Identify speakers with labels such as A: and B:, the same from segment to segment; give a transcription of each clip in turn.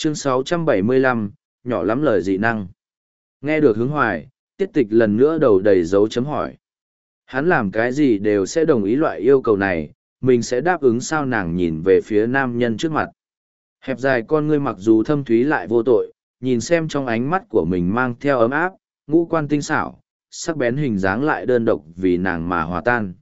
A: Chương 675, nhỏ lắm lời dị năng. Nghe được Hướng Hoài, Tiết Tịch lần nữa đầu đầy dấu chấm hỏi. Hắn làm cái gì đều sẽ đồng ý loại yêu cầu này, mình sẽ đáp ứng sao? Nàng nhìn về phía nam nhân trước mặt. Hẹp dài con ngươi mặc dù thâm thúy lại vô tội, nhìn xem trong ánh mắt của mình mang theo ấm áp, ngũ quan tinh xảo, sắc bén hình dáng lại đơn độc vì nàng mà hòa tan.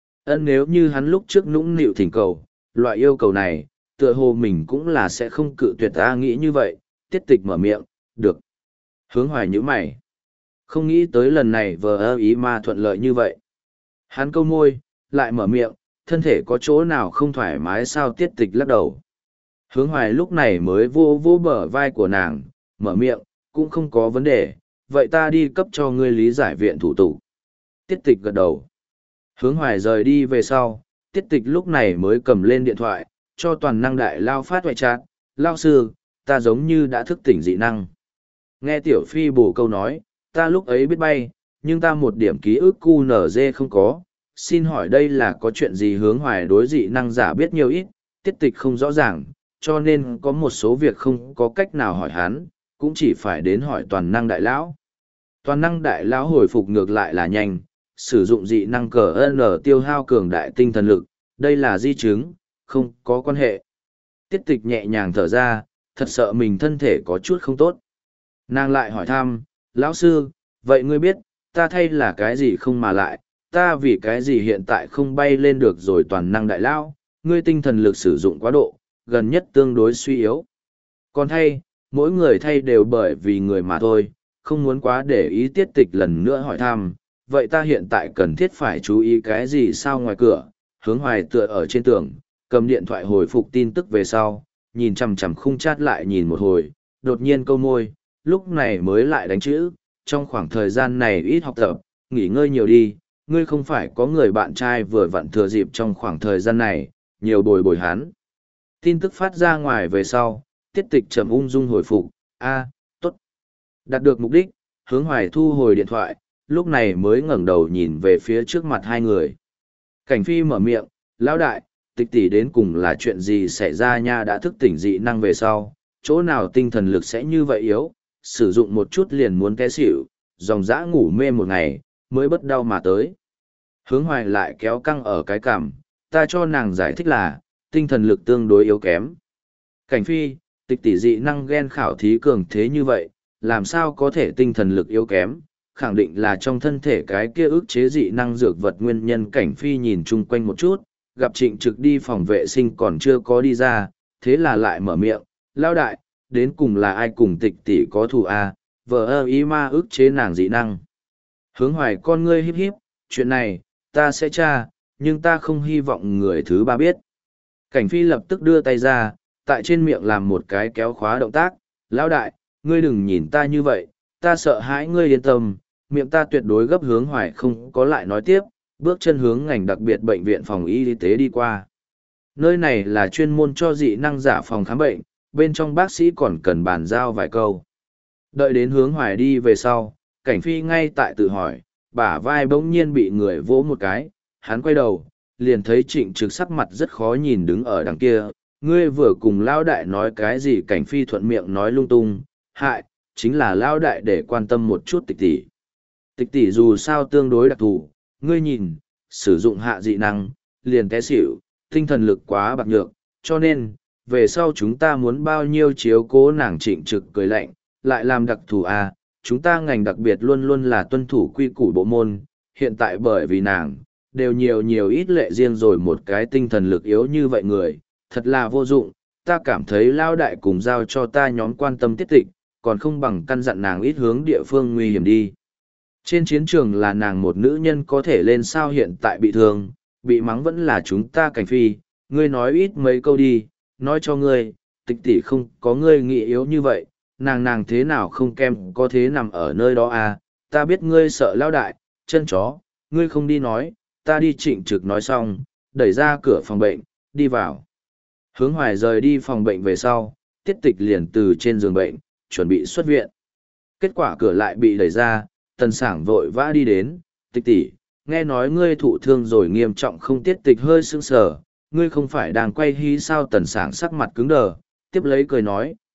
A: Nếu như hắn lúc trước nũng nịu thỉnh cầu, loại yêu cầu này, tựa hồ mình cũng là sẽ không cự tuyệt. Ta nghĩ như vậy. Tiết Tịch mở miệng, được. Hướng Hoài nhíu mày. Không nghĩ tới lần này vờ ý mà thuận lợi như vậy. Hắn câu môi, lại mở miệng, thân thể có chỗ nào không thoải mái sao? Tiết Tịch lắc đầu. Hướng Hoài lúc này mới vô vô bờ vai của nàng, mở miệng, cũng không có vấn đề, vậy ta đi cấp cho ngươi lý giải viện thủ tục. Tiết Tịch gật đầu. Hướng Hoài rời đi về sau, Tiết Tịch lúc này mới cầm lên điện thoại, cho toàn năng đại lao phát ngoại trạng. Lao sư, ta giống như đã thức tỉnh dị năng. Nghe Tiểu Phi bổ câu nói, ta lúc ấy biết bay, nhưng ta một điểm ký ức QNZ không có. Xin hỏi đây là có chuyện gì? Hướng Hoài đối dị năng giả biết nhiều ít, Tiết Tịch không rõ ràng, cho nên có một số việc không có cách nào hỏi hắn, cũng chỉ phải đến hỏi toàn năng đại lão. Toàn năng đại lão hồi phục ngược lại là nhanh, sử dụng dị năng cờ N tiêu hao cường đại tinh thần lực, đây là di chứng, không có quan hệ. Tiết Tịch nhẹ nhàng thở ra, thật sợ mình thân thể có chút không tốt. Nàng lại hỏi thăm, lão sư, vậy ngươi biết, ta thay là cái gì không? Mà lại, ta vì cái gì hiện tại không bay lên được rồi? Toàn năng đại lão, ngươi tinh thần lực sử dụng quá độ, gần nhất tương đối suy yếu. Còn thay, mỗi người thay đều bởi vì người mà thôi, không muốn quá để ý. Tiết Tịch lần nữa hỏi thăm, vậy ta hiện tại cần thiết phải chú ý cái gì sao? Ngoài cửa, Hướng Hoài tựa ở trên tường, cầm điện thoại hồi phục tin tức về sau, nhìn chằm chằm khung chat lại nhìn một hồi, đột nhiên câu môi, lúc này mới lại đánh chữ, trong khoảng thời gian này ít học tập, nghỉ ngơi nhiều đi, ngươi không phải có người bạn trai vừa vặn thừa dịp trong khoảng thời gian này, nhiều bồi bồi hắn. Tin tức phát ra ngoài về sau, Tiết Tịch trầm ung dung hồi phục, tốt. Đạt được mục đích, Hướng Hoài thu hồi điện thoại, lúc này mới ngẩng đầu nhìn về phía trước mặt hai người. Cảnh Phi mở miệng, lão đại, Tịch tỷ đến cùng là chuyện gì xảy ra nha? Đã thức tỉnh dị năng về sau, chỗ nào tinh thần lực sẽ như vậy yếu, sử dụng một chút liền muốn té xỉu, dòng dã ngủ mê một ngày, mới bất đau mà tới. Hướng Hoài lại kéo căng ở cái cằm, ta cho nàng giải thích là, tinh thần lực tương đối yếu kém. Cảnh Phi, Tịch tỷ dị năng gen khảo thí cường thế như vậy, làm sao có thể tinh thần lực yếu kém, khẳng định là trong thân thể cái kia ức chế dị năng dược vật nguyên nhân. Cảnh Phi nhìn chung quanh một chút, gặp Trịnh Trực đi phòng vệ sinh còn chưa có đi ra, thế là lại mở miệng, lao đại, đến cùng là ai cùng Tịch tỷ có thù à? Vợ ý ma ức chế nàng dị năng. Hướng Hoài con ngươi híp híp, chuyện này, ta sẽ tra, nhưng ta không hy vọng người thứ ba biết. Cảnh Phi lập tức đưa tay ra, tại trên miệng làm một cái kéo khóa động tác, lão đại, ngươi đừng nhìn ta như vậy, ta sợ hãi. Ngươi yên tâm, miệng ta tuyệt đối gấp. Hướng Hoài không có lại nói tiếp, bước chân hướng ngành đặc biệt bệnh viện phòng y tế đi qua. Nơi này là chuyên môn cho dị năng giả phòng khám bệnh, bên trong bác sĩ còn cần bàn giao vài câu. Đợi đến Hướng Hoài đi về sau, Cảnh Phi ngay tại tự hỏi, bả vai bỗng nhiên bị người vỗ một cái, hắn quay đầu, liền thấy Trịnh Trực sắc mặt rất khó nhìn đứng ở đằng kia. Ngươi vừa cùng lão đại nói cái gì? Cảnh Phi thuận miệng nói lung tung, hại, chính là lão đại để quan tâm một chút Tịch tỷ. Tịch tỷ dù sao tương đối đặc thù, ngươi nhìn, sử dụng hạ dị năng, liền té xỉu, tinh thần lực quá bạc nhược, cho nên, về sau chúng ta muốn bao nhiêu chiếu cố nàng. Trịnh Trực cười lạnh, lại làm đặc thù à? Chúng ta ngành đặc biệt luôn luôn là tuân thủ quy củ bộ môn, hiện tại bởi vì nàng, đều nhiều ít lệ riêng rồi. Một cái tinh thần lực yếu như vậy người, thật là vô dụng. Ta cảm thấy lao đại cùng giao cho ta nhóm quan tâm Tiết Tịch, còn không bằng căn dặn nàng ít hướng địa phương nguy hiểm đi. Trên chiến trường là nàng một nữ nhân có thể lên sao? Hiện tại bị thương, bị mắng vẫn là chúng ta. Cảnh Phi, ngươi nói ít mấy câu đi, nói cho ngươi, Tịch tỷ không có ngươi nghĩ yếu như vậy, nàng thế nào không kem có thế nằm ở nơi đó à? Ta biết ngươi sợ lao đại, chân chó, ngươi không đi nói, ta đi. Trịnh Trực nói xong, đẩy ra cửa phòng bệnh, đi vào. Hướng Hoài rời đi phòng bệnh về sau, Tiết Tịch liền từ trên giường bệnh, chuẩn bị xuất viện. Kết quả cửa lại bị đẩy ra, Tần Sảng vội vã đi đến, Tịch tỷ, nghe nói ngươi thụ thương rồi nghiêm trọng không? Tiết Tịch hơi sững sờ, ngươi không phải đang quay hí sao? Tần Sảng sắc mặt cứng đờ, tiếp lấy cười nói,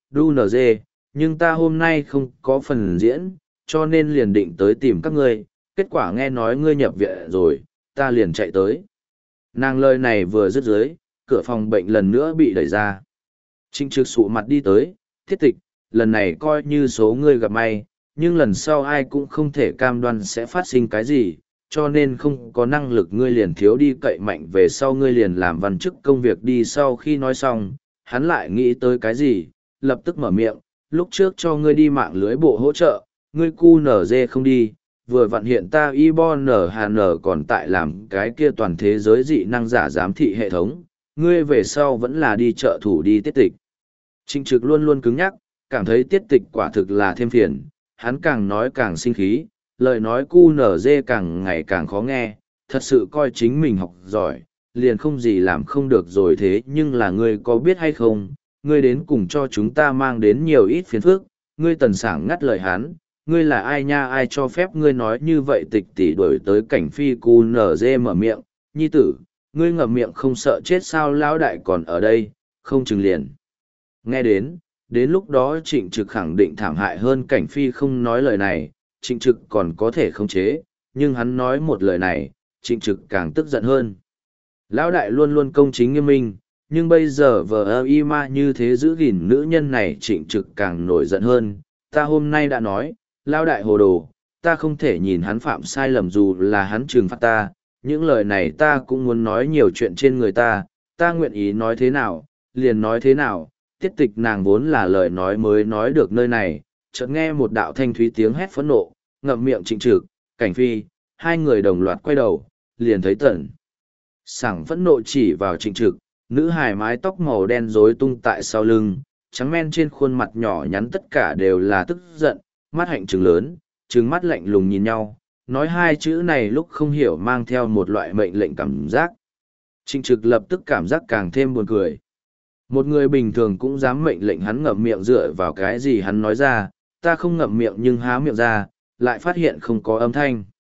A: DUNG, nhưng ta hôm nay không có phần diễn, cho nên liền định tới tìm các ngươi, kết quả nghe nói ngươi nhập viện rồi, ta liền chạy tới. Nàng lời này vừa dứt dưới, cửa phòng bệnh lần nữa bị đẩy ra. Trịnh Trực sụ mặt đi tới, Thiết Tịch, lần này coi như số ngươi gặp may, nhưng lần sau ai cũng không thể cam đoan sẽ phát sinh cái gì, cho nên không có năng lực ngươi liền thiếu đi cậy mạnh về sau ngươi liền làm văn chức công việc đi. Sau khi nói xong, hắn lại nghĩ tới cái gì, lập tức mở miệng, lúc trước cho ngươi đi mạng lưới bộ hỗ trợ, ngươi cu nở dê không đi, vừa vặn hiện ta IBONHN còn tại làm cái kia toàn thế giới dị năng giả giám thị hệ thống, ngươi về sau vẫn là đi trợ thủ đi Tiết Tịch. Trịnh Trực luôn luôn cứng nhắc, cảm thấy Tiết Tịch quả thực là thêm phiền, hắn càng nói càng sinh khí, lời nói cu nở dê càng ngày càng khó nghe, thật sự coi chính mình học giỏi, liền không gì làm không được rồi. Thế nhưng là ngươi có biết hay không, ngươi đến cùng cho chúng ta mang đến nhiều ít phiền phức. Ngươi Tần Sảng ngắt lời hắn, ngươi là ai nha, ai cho phép ngươi nói như vậy. Tịch tỷ đổi tới Cảnh Phi cu nở dê mở miệng, nhi tử, ngươi ngậm miệng không sợ chết sao, lão đại còn ở đây, không chừng liền. Nghe đến lúc đó Trịnh Trực khẳng định thảm hại hơn Cảnh Phi không nói lời này, Trịnh Trực còn có thể khống chế, nhưng hắn nói một lời này, Trịnh Trực càng tức giận hơn. Lão đại luôn luôn công chính nghiêm minh, nhưng bây giờ vờ y ma như thế giữ gìn nữ nhân này, Trịnh Trực càng nổi giận hơn. Ta hôm nay đã nói, lão đại hồ đồ, ta không thể nhìn hắn phạm sai lầm dù là hắn trừng phạt ta, những lời này ta cũng muốn nói nhiều chuyện trên người ta nguyện ý nói thế nào, liền nói thế nào. Tiết Tịch nàng vốn là lời nói mới nói được nơi này, chợt nghe một đạo thanh thúy tiếng hét phẫn nộ, ngậm miệng Trịnh Trực, Cảnh Phi, hai người đồng loạt quay đầu, liền thấy Tần Sảng phẫn nộ chỉ vào Trịnh Trực, nữ hài mái tóc màu đen rối tung tại sau lưng, trắng men trên khuôn mặt nhỏ nhắn tất cả đều là tức giận, mắt hạnh trừng lớn, trừng mắt lạnh lùng nhìn nhau, nói hai chữ này lúc không hiểu mang theo một loại mệnh lệnh cảm giác. Trịnh Trực lập tức cảm giác càng thêm buồn cười. Một người bình thường cũng dám mệnh lệnh hắn ngậm miệng, dựa vào cái gì hắn nói ra, ta không ngậm miệng nhưng há miệng ra, lại phát hiện không có âm thanh.